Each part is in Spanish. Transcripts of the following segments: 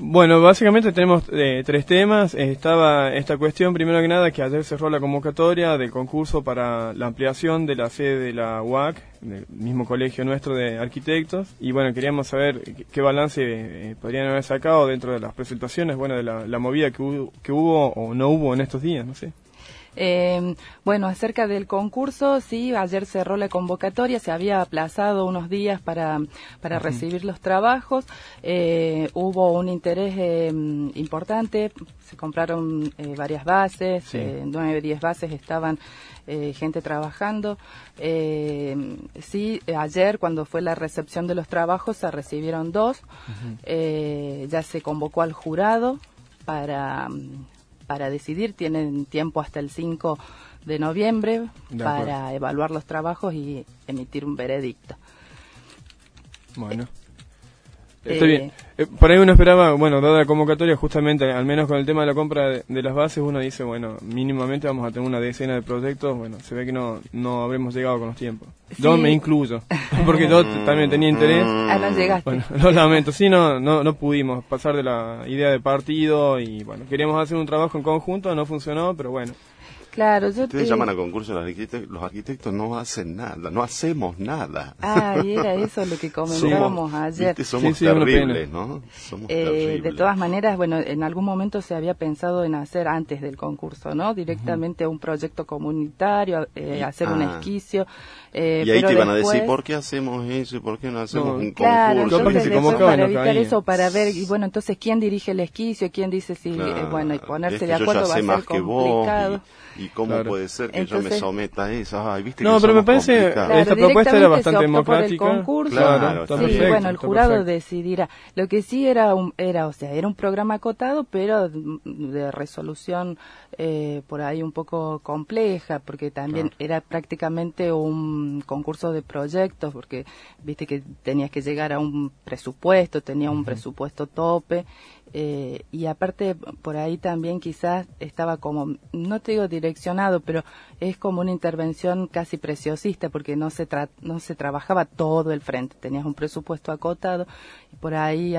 Bueno, básicamente tenemos tres temas. Estaba esta cuestión, primero que nada, que ayer cerró la convocatoria del concurso para la ampliación de la sede de la UAC, del mismo colegio nuestro de arquitectos. Y bueno, queríamos saber qué balance podrían haber sacado dentro de las presentaciones, bueno, de la movida que hubo o no hubo en estos días, no sé. Bueno, acerca del concurso, sí, ayer cerró la convocatoria, se había aplazado unos días para recibir los trabajos, hubo un interés importante, se compraron varias bases, sí. 9, 10 bases estaban gente trabajando. Sí, ayer cuando fue la recepción de los trabajos se recibieron 2, ya se convocó al jurado para decidir, tienen tiempo hasta el 5 de noviembre para evaluar los trabajos y emitir un veredicto. Bueno, está bien. Por ahí uno esperaba, bueno, dada la convocatoria, justamente, al menos con el tema de la compra de las bases, uno dice, bueno, mínimamente vamos a tener una decena de proyectos, bueno, se ve que no habremos llegado con los tiempos. Sí. Yo me incluyo, porque yo también tenía interés. No llegaste. Bueno, lo lamento, sí, no pudimos pasar de la idea de partido y, bueno, queríamos hacer un trabajo en conjunto, no funcionó, pero bueno. Claro, ustedes llaman a concurso los arquitectos no hacen nada, no hacemos nada. Y era eso lo que comentábamos ayer. Somos terribles, ¿no? Somos terribles. De todas maneras, bueno, en algún momento se había pensado en hacer antes del concurso, ¿no? Directamente un proyecto comunitario, hacer un esquicio. Y ahí te iban a decir, ¿por qué hacemos eso y por qué no hacemos un concurso? Entonces, para evitar eso, para ver, y bueno, entonces, ¿quién dirige el esquicio? ¿Quién dice si, bueno, y ponerse de acuerdo va a ser complicado? ¿Y cómo puede ser que yo me someta a eso? ¿Viste no, que pero me parece esta propuesta era bastante democrática. Por el concurso. Claro, sí, perfecto, bueno, el jurado decidirá. Lo que sí era un programa acotado, pero de resolución por ahí un poco compleja, porque también era prácticamente un concurso de proyectos, porque viste que tenías que llegar a un presupuesto, tenía un presupuesto tope. Y aparte por ahí también quizás estaba como, no te digo direccionado, pero es como una intervención casi preciosista, porque no se trabajaba todo el frente, tenías un presupuesto acotado y por ahí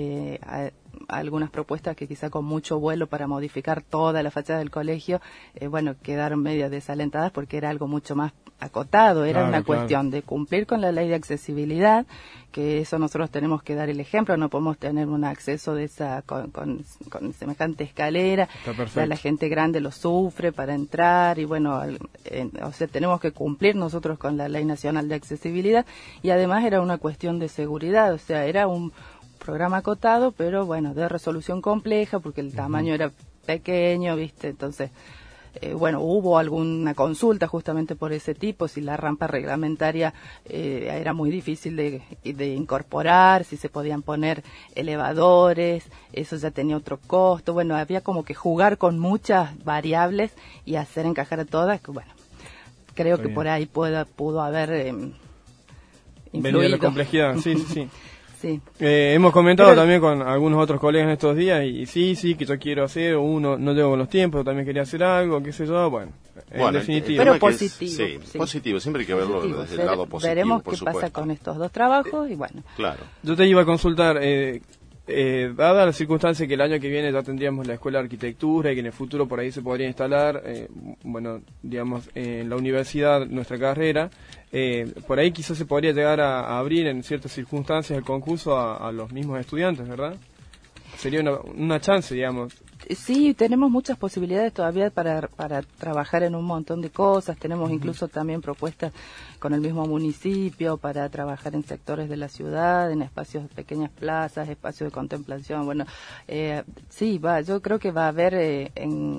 algunas propuestas que quizá con mucho vuelo para modificar toda la fachada del colegio, bueno, quedaron medio desalentadas porque era algo mucho más acotado, era una cuestión de cumplir con la ley de accesibilidad, que eso nosotros tenemos que dar el ejemplo, no podemos tener un acceso de esa con semejante escalera, ya la gente grande lo sufre para entrar y bueno, o sea, tenemos que cumplir nosotros con la ley nacional de accesibilidad y además era una cuestión de seguridad, o sea, era un programa acotado, pero bueno, de resolución compleja porque el tamaño era pequeño, ¿viste? Entonces, bueno, hubo alguna consulta justamente por ese tipo, si la rampa reglamentaria era muy difícil de incorporar, si se podían poner elevadores, eso ya tenía otro costo, bueno, había como que jugar con muchas variables y hacer encajar a todas, que bueno, creo que por ahí pudo haber influido. La complejidad, sí. Sí. Hemos comentado también con algunos otros colegas en estos días y sí, que yo quiero hacer, uno no llego con los tiempos, también quería hacer algo, qué sé yo, bueno, en definitiva. Pero positivo. Sí, positivo, siempre hay que verlo desde el lado positivo. Veremos qué pasa con estos dos trabajos y bueno. Claro. Yo te iba a consultar, dada la circunstancia que el año que viene ya tendríamos la escuela de arquitectura y que en el futuro por ahí se podría instalar, bueno, digamos, en la universidad nuestra carrera, por ahí quizás se podría llegar a abrir en ciertas circunstancias el concurso a los mismos estudiantes, ¿verdad? Sería una chance, digamos. Sí, tenemos muchas posibilidades todavía para trabajar en un montón de cosas. Tenemos incluso también propuestas con el mismo municipio para trabajar en sectores de la ciudad, en espacios de pequeñas plazas, espacios de contemplación. Bueno, sí, yo creo que va a haber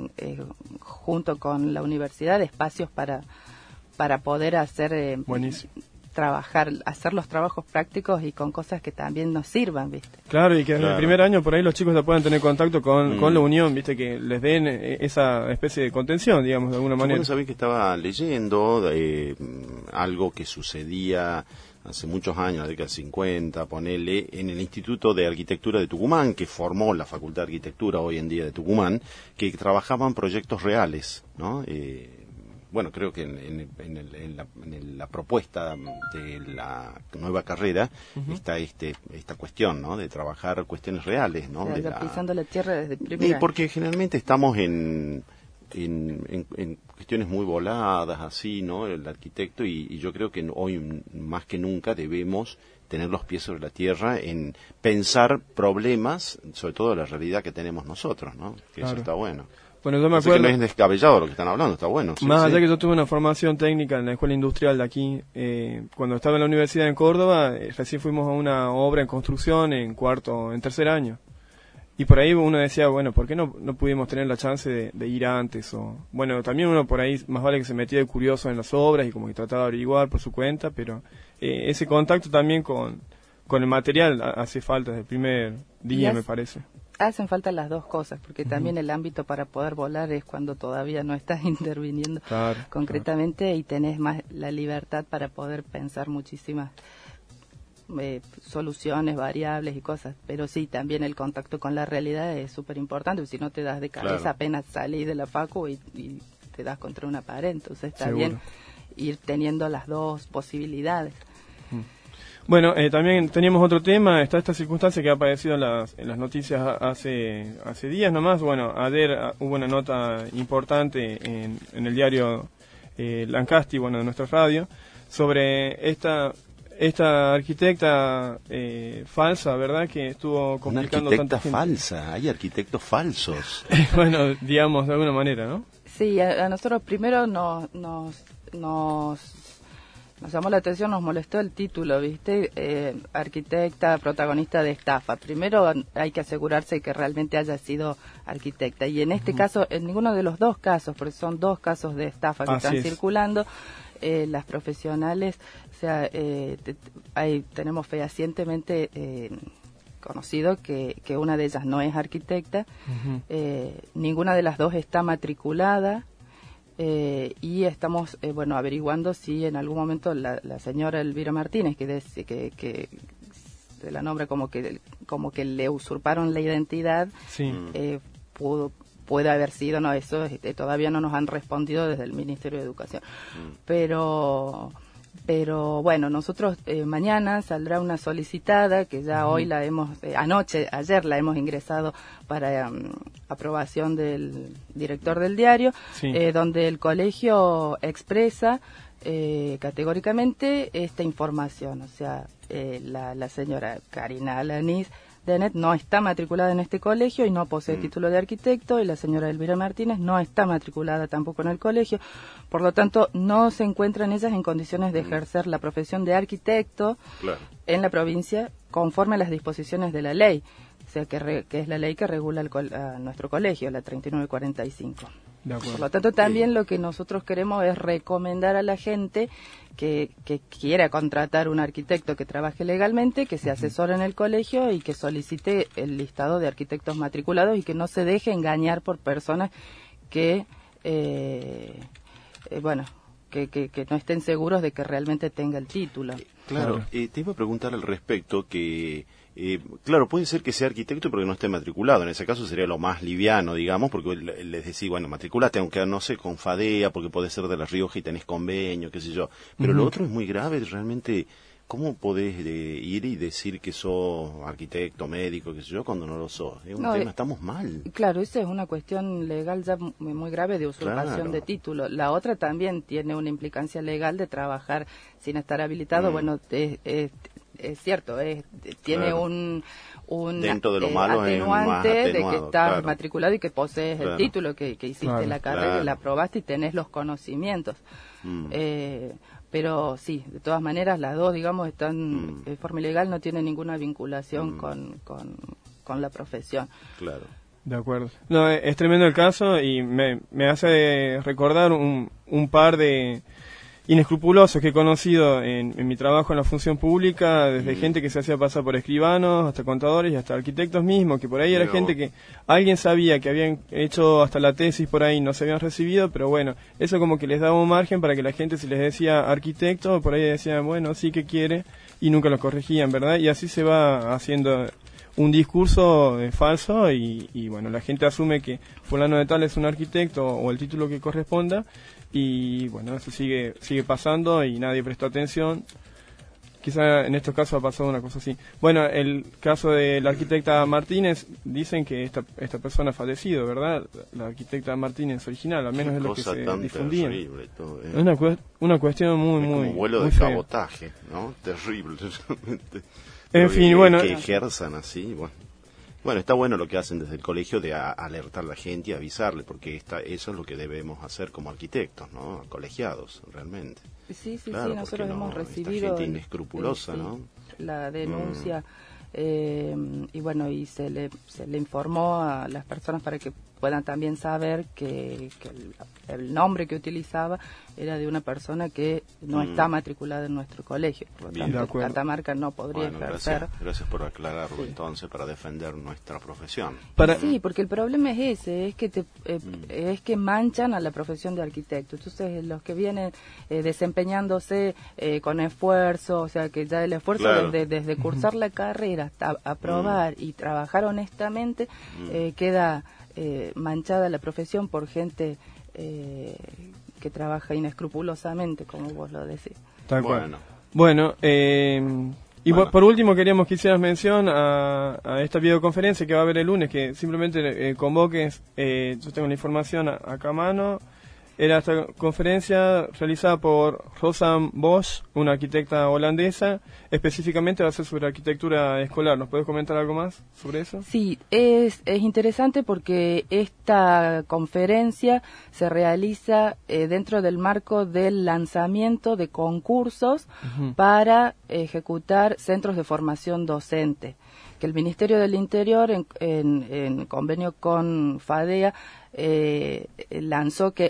junto con la universidad espacios para poder hacer hacer los trabajos prácticos y con cosas que también nos sirvan, ¿viste? Claro, y que en el primer año por ahí los chicos ya puedan tener contacto con la unión, ¿viste? Que les den esa especie de contención, digamos, de alguna manera. Bueno, sabés que estaba leyendo algo que sucedía hace muchos años, la década de 50, ponele, en el Instituto de Arquitectura de Tucumán, que formó la Facultad de Arquitectura hoy en día de Tucumán, que trabajaban proyectos reales, ¿no? bueno, creo que en la propuesta de la nueva carrera está esta cuestión, ¿no? De trabajar cuestiones reales, ¿no? Pisando la tierra desde primera. Porque generalmente estamos en cuestiones muy voladas, así, ¿no? El arquitecto, y yo creo que hoy más que nunca debemos tener los pies sobre la tierra en pensar problemas, sobre todo la realidad que tenemos nosotros, ¿no? Que claro. Eso está bueno. Bueno, yo me acuerdo... que no es descabellado lo que están hablando, está bueno. Más allá que yo tuve una formación técnica en la escuela industrial de aquí, cuando estaba en la universidad en Córdoba, recién fuimos a una obra en construcción en tercer año. Y por ahí uno decía, bueno, ¿por qué no pudimos tener la chance de ir antes? O bueno, también uno por ahí más vale que se metía de curioso en las obras y como que trataba de averiguar por su cuenta, pero ese contacto también con el material hace falta desde el primer día, me parece. Hacen falta las dos cosas, porque también el ámbito para poder volar es cuando todavía no estás interviniendo concretamente y tenés más la libertad para poder pensar muchísimas soluciones, variables y cosas, pero sí, también el contacto con la realidad es súper importante, si no te das de cabeza apenas salís de la facu y te das contra una pared, entonces está bien ir teniendo las dos posibilidades. Bueno, también teníamos otro tema, está esta circunstancia que ha aparecido en las noticias hace días nomás. Bueno, ayer hubo una nota importante en el diario Lancasti, bueno, de nuestra radio, sobre esta arquitecta falsa, ¿verdad? Que estuvo complicando tanta gente. Una arquitecta falsa, hay arquitectos falsos. Bueno, digamos, de alguna manera, ¿no? Sí, a nosotros primero nos llamó la atención, nos molestó el título, ¿viste? Arquitecta, protagonista de estafa. Primero hay que asegurarse que realmente haya sido arquitecta. Y en este caso, en ninguno de los dos casos, porque son dos casos de estafa que están circulando, las profesionales, o sea, tenemos fehacientemente conocido que una de ellas no es arquitecta, ninguna de las dos está matriculada, y estamos averiguando si en algún momento la señora Elvira Martínez, que se la nombra como que le usurparon la identidad, puede haber sido, no, eso todavía no nos han respondido desde el Ministerio de Educación. Pero bueno, nosotros mañana saldrá una solicitada que ya hoy la hemos, ayer la hemos ingresado para aprobación del director del diario, donde el colegio expresa categóricamente esta información, o sea, la señora Karina Alanis Denet no está matriculada en este colegio y no posee título de arquitecto, y la señora Elvira Martínez no está matriculada tampoco en el colegio, por lo tanto no se encuentran ellas en condiciones de ejercer la profesión de arquitecto en la provincia conforme a las disposiciones de la ley, o sea que es la ley que regula a nuestro colegio, la 3945. Por lo tanto, también lo que nosotros queremos es recomendar a la gente que quiera contratar un arquitecto que trabaje legalmente, que se asesore en el colegio y que solicite el listado de arquitectos matriculados y que no se deje engañar por personas que no estén seguros de que realmente tenga el título. Claro, te iba a preguntar al respecto que... claro, puede ser que sea arquitecto pero que no esté matriculado. En ese caso sería lo más liviano, digamos, porque les decís, bueno, matriculate, aunque no sé, con FADEA, porque podés ser de La Rioja y tenés convenio, qué sé yo. Pero lo otro es muy grave, realmente. ¿Cómo podés ir y decir que sos arquitecto, médico, qué sé yo, cuando no lo sos? Es un tema, estamos mal. Claro, esa es una cuestión legal ya muy grave de usurpación de título. La otra también tiene una implicancia legal de trabajar sin estar habilitado. Bueno, es cierto, tiene un dentro de lo malo atenuante de que estás matriculado y que posees el título, que hiciste la carrera, la aprobaste y tenés los conocimientos. Pero sí, de todas maneras las dos, digamos, están de forma ilegal, no tienen ninguna vinculación con la profesión. Claro. De acuerdo. No, es tremendo el caso y me hace recordar un par de inescrupulosos que he conocido en mi trabajo en la función pública, desde gente que se hacía pasar por escribanos, hasta contadores y hasta arquitectos mismos, que por ahí era gente que alguien sabía que habían hecho hasta la tesis por ahí, no se habían recibido, pero bueno, eso como que les daba un margen para que la gente, si les decía arquitecto, por ahí decían, bueno, sí que quiere, y nunca lo corregían, ¿verdad? Y así se va haciendo un discurso falso y bueno, la gente asume que fulano de tal es un arquitecto o el título que corresponda y bueno, eso sigue pasando y nadie prestó atención. Quizá en estos casos ha pasado una cosa así. Bueno, el caso de la arquitecta Martínez, dicen que esta persona ha fallecido, ¿verdad? La arquitecta Martínez original, al menos es lo que se difundía. Es una cuestión muy, es como muy vuelo muy de fea. cabotaje, ¿no? Terrible, realmente. En fin, bueno. Que ejerzan así, bueno. Bueno, está bueno lo que hacen desde el colegio de alertar a la gente y avisarle, porque eso es lo que debemos hacer como arquitectos, ¿no? Colegiados, realmente. Sí, Claro, nosotros hemos recibido esta gente inescrupulosa, ¿no? La denuncia y bueno, y se le informó a las personas para que puedan también saber que el nombre que utilizaba era de una persona que no está matriculada en nuestro colegio. Por lo tanto, Catamarca no podría ejercer. Gracias por aclararlo entonces, para defender nuestra profesión. Sí, porque el problema es ese, es que manchan a la profesión de arquitecto. Entonces, los que vienen desempeñándose con esfuerzo, o sea, que ya el esfuerzo desde cursar la carrera hasta aprobar y trabajar honestamente, queda manchada la profesión por gente que trabaja inescrupulosamente, como vos lo decís. Tal cual. Bueno, por último queríamos que hicieras mención a esta videoconferencia que va a haber el lunes, que simplemente convoques, yo tengo la información acá a mano. Era esta conferencia realizada por Rosanne Bosch, una arquitecta holandesa. Específicamente va a ser sobre arquitectura escolar. ¿Nos puedes comentar algo más sobre eso? Sí, es interesante porque esta conferencia se realiza dentro del marco del lanzamiento de concursos para ejecutar centros de formación docente, que el Ministerio del Interior, en convenio con FADEA, lanzó que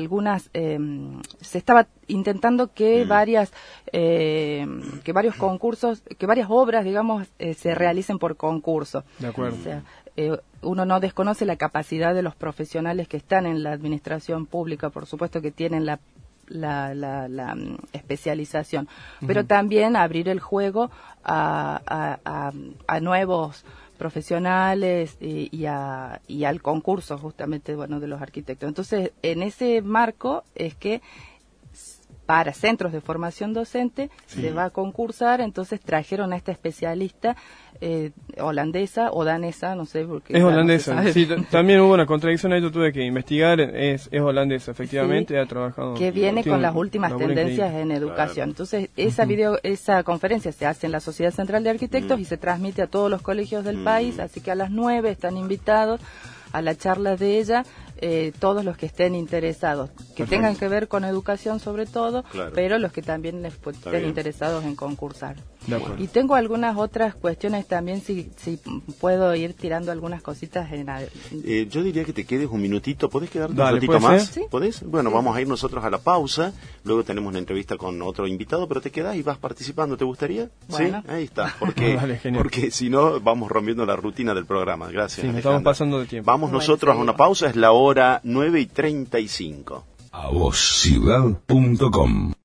se estaba intentando que varios concursos, que varias obras, digamos, se realicen por concurso. De acuerdo. O sea, uno no desconoce la capacidad de los profesionales que están en la administración pública, por supuesto que tienen la especialización, pero también abrir el juego a nuevos profesionales y al concurso justamente de los arquitectos. Entonces, en ese marco es que para centros de formación docente se va a concursar, entonces trajeron a esta especialista holandesa o danesa, no sé por qué. Es holandesa, no sí, también hubo una contradicción ahí, yo tuve que investigar, es holandesa, efectivamente, ha trabajado. Que viene con las últimas tendencias en educación. Entonces, esa conferencia se hace en la Sociedad Central de Arquitectos y se transmite a todos los colegios del país, así que a las 9 están invitados a la charla de ella, todos los que estén interesados, que tengan que ver con educación sobre todo, pero los que también estén interesados en concursar. Y tengo algunas otras cuestiones también, si puedo ir tirando algunas cositas. Yo diría que te quedes un minutito, ¿podés quedarte un ratito ¿puede más? ser? ¿Podés? Bueno, vamos a ir nosotros a la pausa, luego tenemos una entrevista con otro invitado, pero te quedás y vas participando, ¿te gustaría? Bueno. Sí, ahí está, porque si no vamos rompiendo la rutina del programa. Gracias. Sí, nos estamos pasando de tiempo. Vamos nosotros a una pausa, es la hora 9:35. avosciudad.com